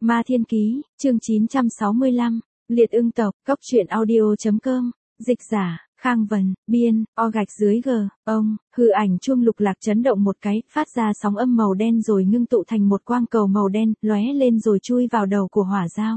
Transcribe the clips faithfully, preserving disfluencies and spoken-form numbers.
Ma Thiên Ký, chương chín trăm sáu mươi lăm, Liệt Ưng Tộc, Cốc truyện audio.com, dịch giả, Khang Vân, biên, o gạch dưới g, ông, hư ảnh chuông lục lạc chấn động một cái, phát ra sóng âm màu đen rồi ngưng tụ thành một quang cầu màu đen, lóe lên rồi chui vào đầu của hỏa dao.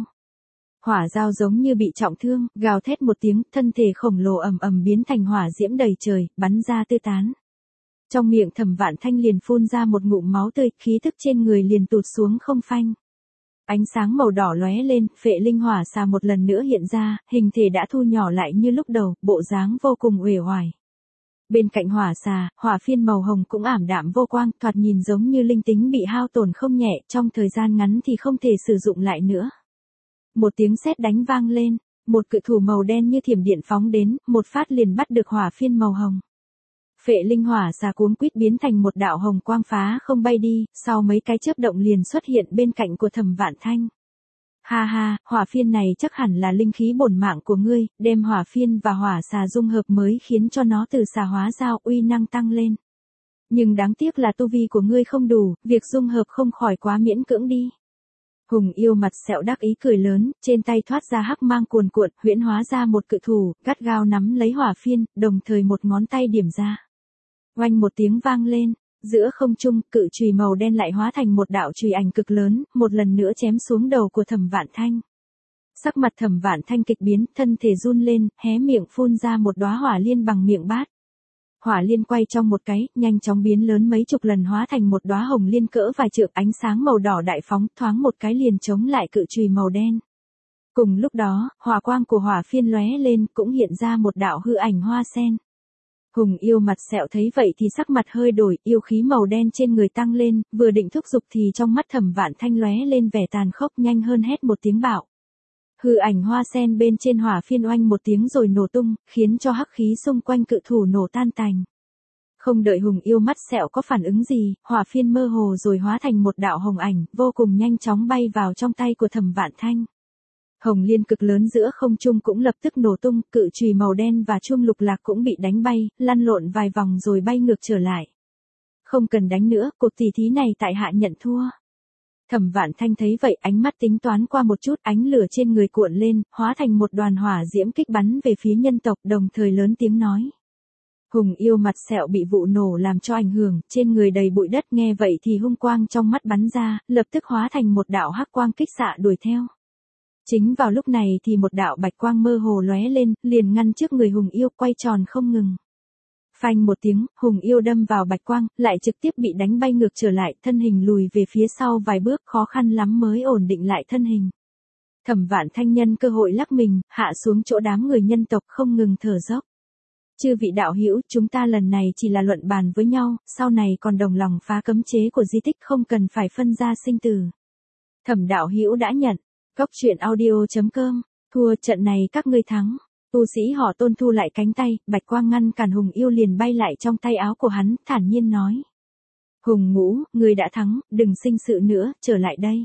Hỏa dao giống như bị trọng thương, gào thét một tiếng, thân thể khổng lồ ầm ầm biến thành hỏa diễm đầy trời, bắn ra tứ tán. Trong miệng Thẩm Vạn Thanh liền phun ra một ngụm máu tươi, khí tức trên người liền tụt xuống không phanh. Ánh sáng màu đỏ lóe lên, phệ linh hỏa xà một lần nữa hiện ra, hình thể đã thu nhỏ lại như lúc đầu, bộ dáng vô cùng uể oải. Bên cạnh hỏa xà, hỏa phiên màu hồng cũng ảm đạm vô quang, thoạt nhìn giống như linh tính bị hao tổn không nhẹ, trong thời gian ngắn thì không thể sử dụng lại nữa. Một tiếng sét đánh vang lên, một cự thủ màu đen như thiểm điện phóng đến, một phát liền bắt được hỏa phiên màu hồng. Phệ linh hỏa xà cuống quýt biến thành một đạo hồng quang phá không bay đi, sau mấy cái chớp động liền xuất hiện bên cạnh của Thẩm Vạn Thanh. Ha ha, hỏa phiên này chắc hẳn là linh khí bổn mạng của ngươi, đem hỏa phiên và hỏa xà dung hợp mới khiến cho nó từ xà hóa dao uy năng tăng lên. Nhưng đáng tiếc là tu vi của ngươi không đủ, việc dung hợp không khỏi quá miễn cưỡng đi. Hùng yêu mặt sẹo đắc ý cười lớn, trên tay thoát ra hắc mang cuồn cuộn, huyễn hóa ra một cự thủ, gắt gao nắm lấy hỏa phiên, đồng thời một ngón tay điểm ra. Oanh một tiếng vang lên, giữa không trung, cự chùy màu đen lại hóa thành một đạo chùy ảnh cực lớn, một lần nữa chém xuống đầu của Thẩm Vạn Thanh. Sắc mặt Thẩm Vạn Thanh kịch biến, thân thể run lên, hé miệng phun ra một đóa hỏa liên bằng miệng bát. Hỏa liên quay trong một cái, nhanh chóng biến lớn mấy chục lần hóa thành một đóa hồng liên cỡ vài trượng, ánh sáng màu đỏ đại phóng, thoáng một cái liền chống lại cự chùy màu đen. Cùng lúc đó, hỏa quang của hỏa phiên lóe lên, cũng hiện ra một đạo hư ảnh hoa sen. Hùng yêu mặt sẹo thấy vậy thì sắc mặt hơi đổi, yêu khí màu đen trên người tăng lên, vừa định thúc giục thì trong mắt Thẩm Vạn Thanh lóe lên vẻ tàn khốc, nhanh hơn hét một tiếng bạo. Hư ảnh hoa sen bên trên hỏa phiên oanh một tiếng rồi nổ tung, khiến cho hắc khí xung quanh cự thủ nổ tan tành. Không đợi hùng yêu mắt sẹo có phản ứng gì, hỏa phiên mơ hồ rồi hóa thành một đạo hồng ảnh, vô cùng nhanh chóng bay vào trong tay của Thẩm Vạn Thanh. Hồng liên cực lớn giữa không trung cũng lập tức nổ tung, cự chùy màu đen và chuông lục lạc cũng bị đánh bay, lăn lộn vài vòng rồi bay ngược trở lại. Không cần đánh nữa, cuộc tỷ thí này tại hạ nhận thua. Thẩm Vạn Thanh thấy vậy, ánh mắt tính toán qua một chút, ánh lửa trên người cuộn lên, hóa thành một đoàn hỏa diễm kích bắn về phía nhân tộc, đồng thời lớn tiếng nói. Hùng yêu mặt sẹo bị vụ nổ làm cho ảnh hưởng, trên người đầy bụi đất, nghe vậy thì hung quang trong mắt bắn ra, lập tức hóa thành một đạo hắc quang kích xạ đuổi theo. Chính vào lúc này thì một đạo bạch quang mơ hồ lóe lên, liền ngăn trước người hùng yêu, quay tròn không ngừng. Phanh một tiếng, hùng yêu đâm vào bạch quang, lại trực tiếp bị đánh bay ngược trở lại, thân hình lùi về phía sau vài bước, khó khăn lắm mới ổn định lại thân hình. Thẩm Vạn Thanh nhân cơ hội lắc mình, hạ xuống chỗ đám người nhân tộc không ngừng thở dốc. Chư vị đạo hữu, chúng ta lần này chỉ là luận bàn với nhau, sau này còn đồng lòng phá cấm chế của di tích, không cần phải phân ra sinh tử. Thẩm đạo hữu đã nhận. Cốc truyện audio.com, thua trận này các ngươi thắng. Tu sĩ họ Tôn thu lại cánh tay, bạch quang ngăn cản hùng yêu liền bay lại trong tay áo của hắn, thản nhiên nói. Hùng ngũ, ngươi đã thắng, đừng sinh sự nữa, trở lại đây.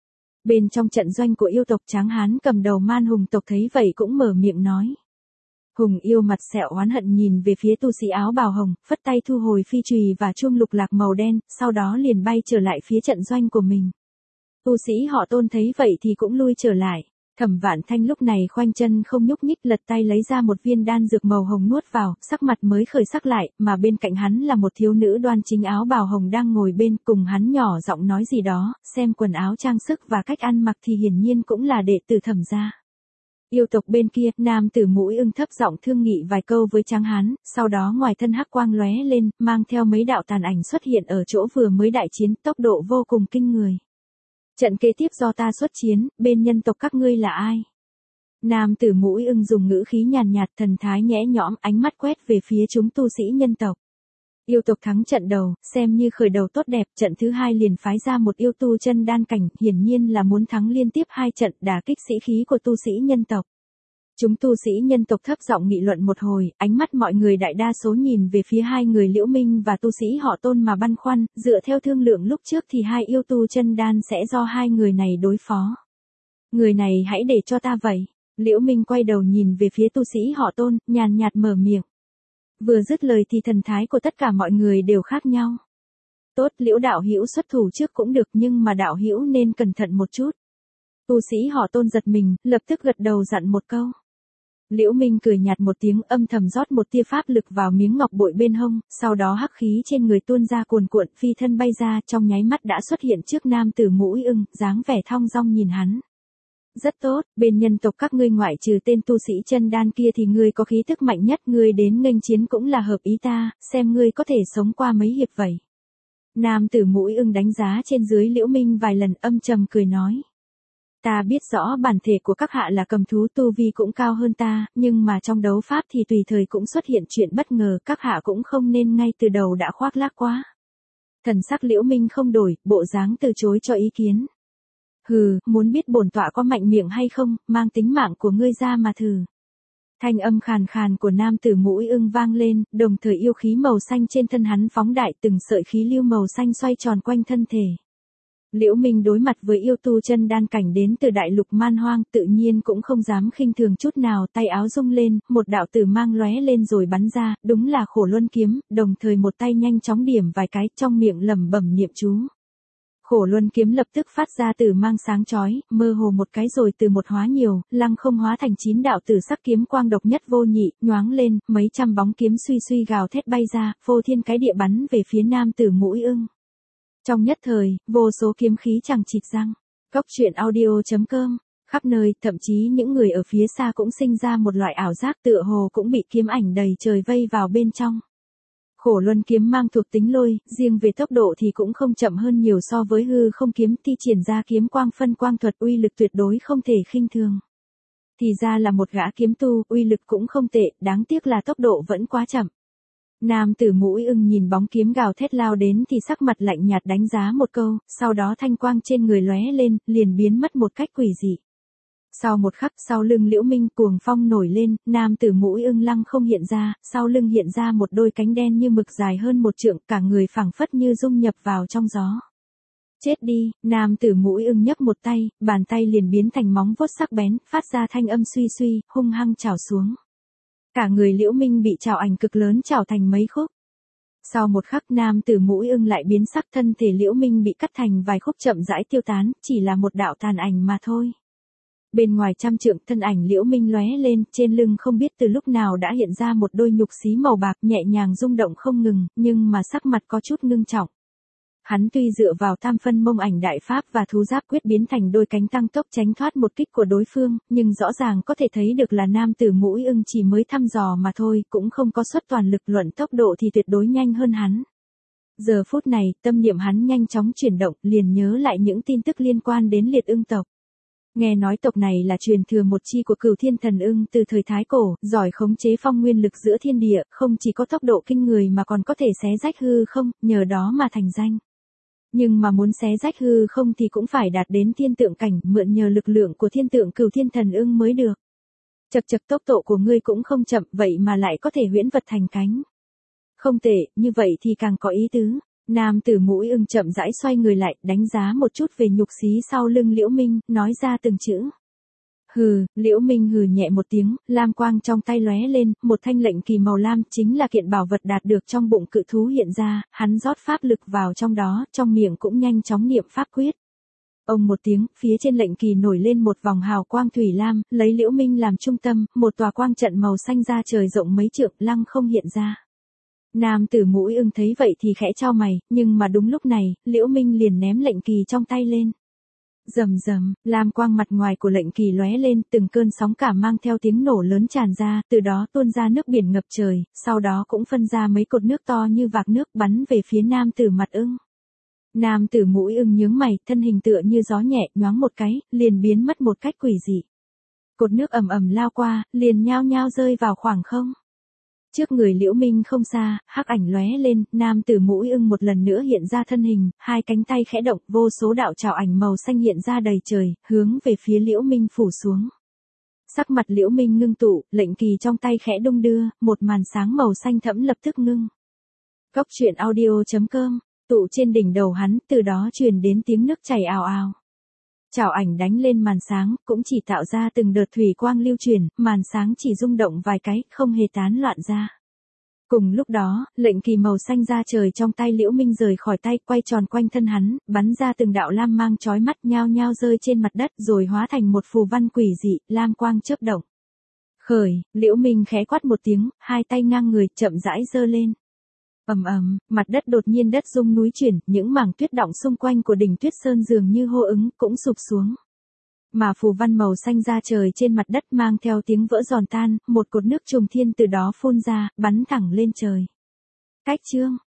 Bên trong trận doanh của yêu tộc Tráng Hán cầm đầu Man Hùng tộc thấy vậy cũng mở miệng nói. Hùng yêu mặt sẹo oán hận nhìn về phía tu sĩ áo bào hồng, phất tay thu hồi phi chùy và chuông lục lạc màu đen, sau đó liền bay trở lại phía trận doanh của mình. Tu sĩ họ Tôn thấy vậy thì cũng lui trở lại. Thẩm Vạn Thanh lúc này khoanh chân không nhúc nhích, lật tay lấy ra một viên đan dược màu hồng nuốt vào, sắc mặt mới khởi sắc lại, mà bên cạnh hắn là một thiếu nữ đoan chính áo bào hồng đang ngồi bên, cùng hắn nhỏ giọng nói gì đó, xem quần áo trang sức và cách ăn mặc thì hiển nhiên cũng là đệ tử Thẩm gia. Yêu tộc bên kia, nam tử mũi ưng thấp giọng thương nghị vài câu với Tráng Hán, sau đó ngoài thân hắc quang lóe lên, mang theo mấy đạo tàn ảnh xuất hiện ở chỗ vừa mới đại chiến, tốc độ vô cùng kinh người. Trận kế tiếp do ta xuất chiến, bên nhân tộc các ngươi là ai? Nam tử mũi ưng dùng ngữ khí nhàn nhạt, thần thái nhẽ nhõm, ánh mắt quét về phía chúng tu sĩ nhân tộc. Yêu tộc thắng trận đầu, xem như khởi đầu tốt đẹp, trận thứ hai liền phái ra một yêu tu chân đan cảnh, hiển nhiên là muốn thắng liên tiếp hai trận, đả kích sĩ khí của tu sĩ nhân tộc. Chúng tu sĩ nhân tộc thấp giọng nghị luận một hồi, ánh mắt mọi người đại đa số nhìn về phía hai người Liễu Minh và tu sĩ họ Tôn mà băn khoăn, dựa theo thương lượng lúc trước thì hai yêu tu chân đan sẽ do hai người này đối phó. Người này hãy để cho ta vậy. Liễu Minh quay đầu nhìn về phía tu sĩ họ Tôn, nhàn nhạt mở miệng. Vừa dứt lời thì thần thái của tất cả mọi người đều khác nhau. Tốt, Liễu đạo hữu xuất thủ trước cũng được, nhưng mà đạo hữu nên cẩn thận một chút. Tu sĩ họ Tôn giật mình, lập tức gật đầu dặn một câu. Liễu Minh cười nhạt một tiếng, âm thầm rót một tia pháp lực vào miếng ngọc bội bên hông, sau đó hắc khí trên người tuôn ra cuồn cuộn, phi thân bay ra, trong nháy mắt đã xuất hiện trước nam tử Mũi Ưng, dáng vẻ thong dong nhìn hắn. Rất tốt, bên nhân tộc các ngươi ngoại trừ tên tu sĩ chân đan kia thì ngươi có khí tức mạnh nhất, ngươi đến nghênh chiến cũng là hợp ý ta, xem ngươi có thể sống qua mấy hiệp vậy. Nam tử Mũi Ưng đánh giá trên dưới Liễu Minh vài lần, âm trầm cười nói. Ta biết rõ bản thể của các hạ là cầm thú, tu vi cũng cao hơn ta, nhưng mà trong đấu pháp thì tùy thời cũng xuất hiện chuyện bất ngờ, các hạ cũng không nên ngay từ đầu đã khoác lác quá. Thần sắc Liễu Minh không đổi, bộ dáng từ chối cho ý kiến. Hừ, muốn biết bổn tọa có mạnh miệng hay không, mang tính mạng của ngươi ra mà thử. Thanh âm khàn khàn của nam tử Mũi Ưng vang lên, đồng thời yêu khí màu xanh trên thân hắn phóng đại, từng sợi khí lưu màu xanh xoay tròn quanh thân thể. Liễu Minh đối mặt với yêu tu chân đan cảnh đến từ đại lục man hoang, tự nhiên cũng không dám khinh thường chút nào, tay áo rung lên, một đạo tử mang lóe lên rồi bắn ra, đúng là Khổ Luân kiếm, đồng thời một tay nhanh chóng điểm vài cái, trong miệng lẩm bẩm niệm chú. Khổ Luân kiếm lập tức phát ra tử mang sáng chói, mơ hồ một cái rồi từ một hóa nhiều, lăng không hóa thành chín đạo tử sắc kiếm quang độc nhất vô nhị, nhoáng lên, mấy trăm bóng kiếm suy suy gào thét bay ra, phô thiên cái địa bắn về phía nam tử Mũi Ưng. Trong nhất thời, vô số kiếm khí chẳng chịt răng. Cốc truyện audio chấm com, khắp nơi, thậm chí những người ở phía xa cũng sinh ra một loại ảo giác tựa hồ cũng bị kiếm ảnh đầy trời vây vào bên trong. Khổ Luân kiếm mang thuộc tính lôi, riêng về tốc độ thì cũng không chậm hơn nhiều so với hư không kiếm, thi triển ra kiếm quang phân quang thuật uy lực tuyệt đối không thể khinh thường. Thì ra là một gã kiếm tu, uy lực cũng không tệ, đáng tiếc là tốc độ vẫn quá chậm. Nam tử Mũi Ưng nhìn bóng kiếm gào thét lao đến thì sắc mặt lạnh nhạt đánh giá một câu, sau đó thanh quang trên người lóe lên, liền biến mất một cách quỷ dị. Sau một khắc, sau lưng Liễu Minh cuồng phong nổi lên, nam tử Mũi Ưng lăng không hiện ra, sau lưng hiện ra một đôi cánh đen như mực dài hơn một trượng, cả người phảng phất như dung nhập vào trong gió. Chết đi, nam tử Mũi Ưng nhấc một tay, bàn tay liền biến thành móng vuốt sắc bén, phát ra thanh âm suy suy, hung hăng chảo xuống. Cả người Liễu Minh bị chảo ảnh cực lớn chảo thành mấy khúc. Sau một khắc nam tử Mũi Ưng lại biến sắc, thân thể Liễu Minh bị cắt thành vài khúc chậm rãi tiêu tán, chỉ là một đạo tàn ảnh mà thôi. Bên ngoài trăm trượng, thân ảnh Liễu Minh lóe lên, trên lưng không biết từ lúc nào đã hiện ra một đôi nhục xí màu bạc nhẹ nhàng rung động không ngừng, nhưng mà sắc mặt có chút ngưng trọng. Hắn tuy dựa vào tam phân mông ảnh đại pháp và thú giáp quyết biến thành đôi cánh tăng tốc tránh thoát một kích của đối phương, nhưng rõ ràng có thể thấy được là nam tử Mũi Ưng chỉ mới thăm dò mà thôi, cũng không có xuất toàn lực, luận tốc độ thì tuyệt đối nhanh hơn hắn. Giờ phút này, tâm niệm hắn nhanh chóng chuyển động, liền nhớ lại những tin tức liên quan đến Liệt Ưng tộc. Nghe nói tộc này là truyền thừa một chi của Cửu Thiên Thần Ưng từ thời Thái Cổ, giỏi khống chế phong nguyên lực giữa thiên địa, không chỉ có tốc độ kinh người mà còn có thể xé rách hư không, nhờ đó mà thành danh. Nhưng mà muốn xé rách hư không thì cũng phải đạt đến thiên tượng cảnh, mượn nhờ lực lượng của thiên tượng Cửu Thiên Thần Ưng mới được. Chậc chậc, tốc độ của ngươi cũng không chậm, vậy mà lại có thể huyễn vật thành cánh. Không tệ, như vậy thì càng có ý tứ. Nam tử Mũi Ưng chậm rãi xoay người lại, đánh giá một chút về nhục xí sau lưng Liễu Minh, nói ra từng chữ. Hừ, Liễu Minh hừ nhẹ một tiếng, lam quang trong tay lóe lên, một thanh lệnh kỳ màu lam chính là kiện bảo vật đạt được trong bụng cự thú hiện ra, hắn rót pháp lực vào trong đó, trong miệng cũng nhanh chóng niệm pháp quyết. Ông một tiếng, phía trên lệnh kỳ nổi lên một vòng hào quang thủy lam, lấy Liễu Minh làm trung tâm, một tòa quang trận màu xanh ra trời rộng mấy trượng, lăng không hiện ra. Nam tử Mũi Ưng thấy vậy thì khẽ chau mày, nhưng mà đúng lúc này, Liễu Minh liền ném lệnh kỳ trong tay lên. Rầm rầm, lam quang mặt ngoài của lệnh kỳ lóe lên, từng cơn sóng cả mang theo tiếng nổ lớn tràn ra, từ đó tuôn ra nước biển ngập trời, sau đó cũng phân ra mấy cột nước to như vạc nước bắn về phía nam tử mặt ưng. Nam tử Mũi Ưng nhướng mày, thân hình tựa như gió nhẹ, nhoáng một cái, liền biến mất một cách quỷ dị. Cột nước ầm ầm lao qua, liền nhao nhao rơi vào khoảng không. Trước người Liễu Minh không xa, hắc ảnh lóe lên, nam tử Mũi Ưng một lần nữa hiện ra thân hình, hai cánh tay khẽ động, vô số đạo trảo ảnh màu xanh hiện ra đầy trời, hướng về phía Liễu Minh phủ xuống. Sắc mặt Liễu Minh ngưng tụ, lệnh kỳ trong tay khẽ đung đưa, một màn sáng màu xanh thẫm lập tức ngưng. Cốc truyện audio chấm com, tụ trên đỉnh đầu hắn, từ đó truyền đến tiếng nước chảy ào ào. Trảo ảnh đánh lên màn sáng, cũng chỉ tạo ra từng đợt thủy quang lưu truyền, màn sáng chỉ rung động vài cái, không hề tán loạn ra. Cùng lúc đó, lệnh kỳ màu xanh ra trời trong tay Liễu Minh rời khỏi tay, quay tròn quanh thân hắn, bắn ra từng đạo lam mang chói mắt nhao nhao rơi trên mặt đất rồi hóa thành một phù văn quỷ dị, lam quang chớp động. Khởi, Liễu Minh khẽ quát một tiếng, hai tay ngang người, chậm rãi giơ lên. Ầm ầm, mặt đất đột nhiên đất rung núi chuyển, những mảng tuyết đọng xung quanh của đỉnh Tuyết Sơn dường như hô ứng, cũng sụp xuống. Mà phù văn màu xanh ra trời trên mặt đất mang theo tiếng vỡ giòn tan, một cột nước trùng thiên từ đó phun ra, bắn thẳng lên trời. Cách chương